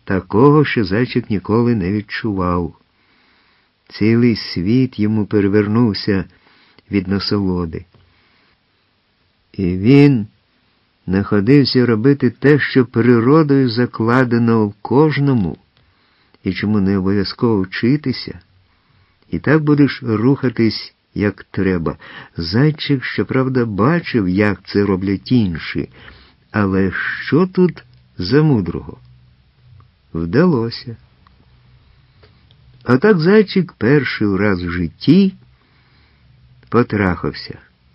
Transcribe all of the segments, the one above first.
такого, що зайчик ніколи не відчував. Цілий світ йому перевернувся від насолоди. І він находився робити те, що природою закладено в кожному, і чому не обов'язково вчитися. І так будеш рухатись, як треба. Зайчик, щоправда, бачив, як це роблять інші. Але що тут за мудрого? Вдалося. А так зайчик перший раз в житті потрахався.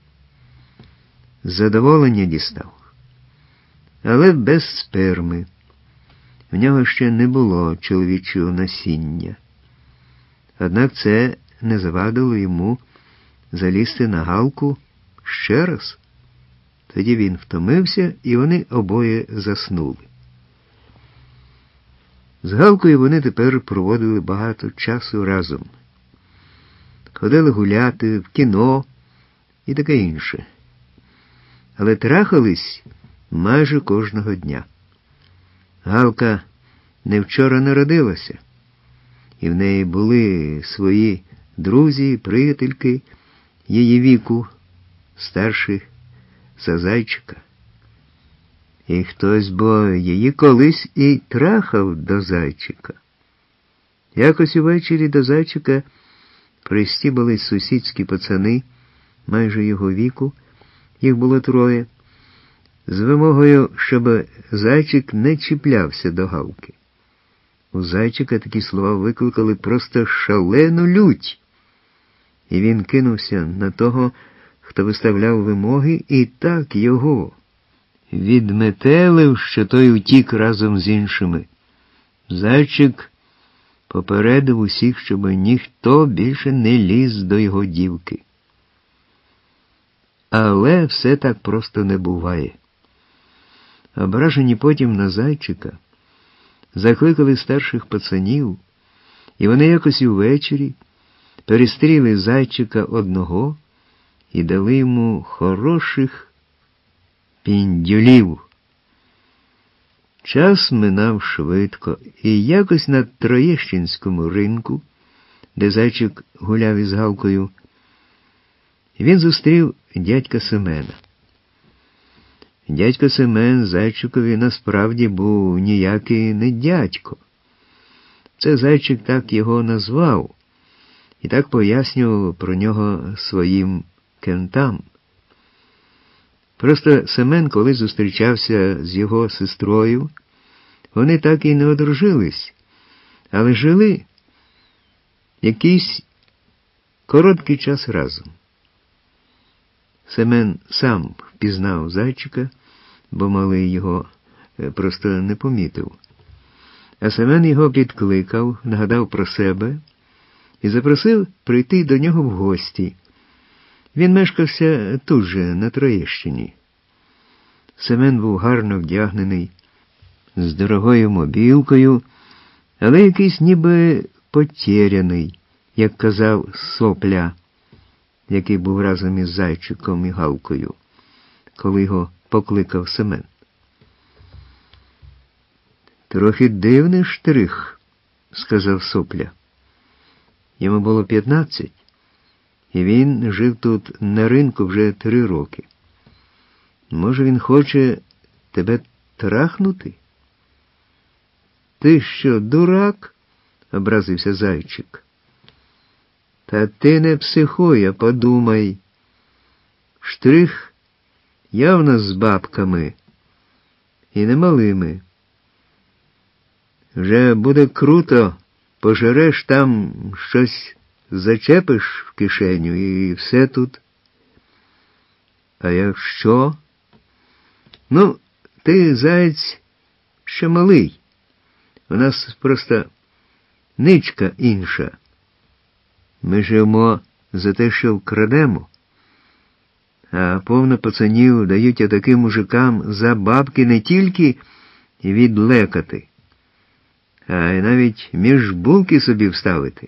Задоволення дістав. Але без сперми. В нього ще не було чоловічого насіння. Однак це не завадило йому залізти на галку ще раз. Тоді він втомився, і вони обоє заснули. З Галкою вони тепер проводили багато часу разом. Ходили гуляти, в кіно і таке інше. Але трахались майже кожного дня. Галка не вчора народилася, і в неї були свої друзі, приятельки її віку, старших за зайчика. І хтось, бо її колись і трахав до зайчика. Якось увечері до зайчика пристібались сусідські пацани, майже його віку, їх було троє, з вимогою, щоб зайчик не чіплявся до Галки. У зайчика такі слова викликали просто шалену лють. І він кинувся на того, хто виставляв вимоги, і так його відметелив, що той утік разом з іншими. Зайчик попередив усіх, щоб ніхто більше не ліз до його дівки. Але все так просто не буває. Ображені потім на зайчика закликали старших пацанів, і вони якось увечері перестріли зайчика одного і дали йому хороших піндюлів. Час минав швидко, і якось на Троєщинському ринку, де зайчик гуляв із Галкою, він зустрів дядька Семена. Дядько Семен зайчикові насправді був ніякий не дядько. Це зайчик так його назвав і так пояснював про нього своїм кентам. Просто Семен, коли зустрічався з його сестрою, вони так і не одружились, але жили якийсь короткий час разом. Семен сам впізнав зайчика, бо малий його просто не помітив. А Семен його підкликав, нагадав про себе і запросив прийти до нього в гості. Він мешкався тут же, на Троєщині. Семен був гарно вдягнений, з дорогою мобілкою, але якийсь ніби потеряний, як казав Сопля, який був разом із зайчиком і Галкою, коли його покликав Семен. «Трохи дивний штрих», – сказав Сопля. Йому було 15, і він жив тут на ринку вже 3 роки. Може, він хоче тебе трахнути? «Ти що, дурак?» – образився зайчик. «Та ти не психуй, а подумай. Штрих явно з бабками і немалими. Вже буде круто, пожереш там щось, зачепиш в кишеню і все тут. А якщо? Ну, ти, заєць, ще малий. У нас просто ничка інша. Ми живемо за те, що вкрадемо, а повно пацанів дають отаким мужикам за бабки не тільки відлекати, а й навіть між булки собі вставити.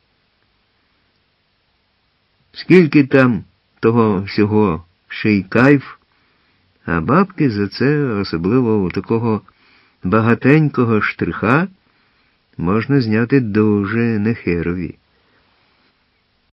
Скільки там того всього ще й кайф, а бабки за це, особливо у такого багатенького штриха можна зняти дуже нехерові.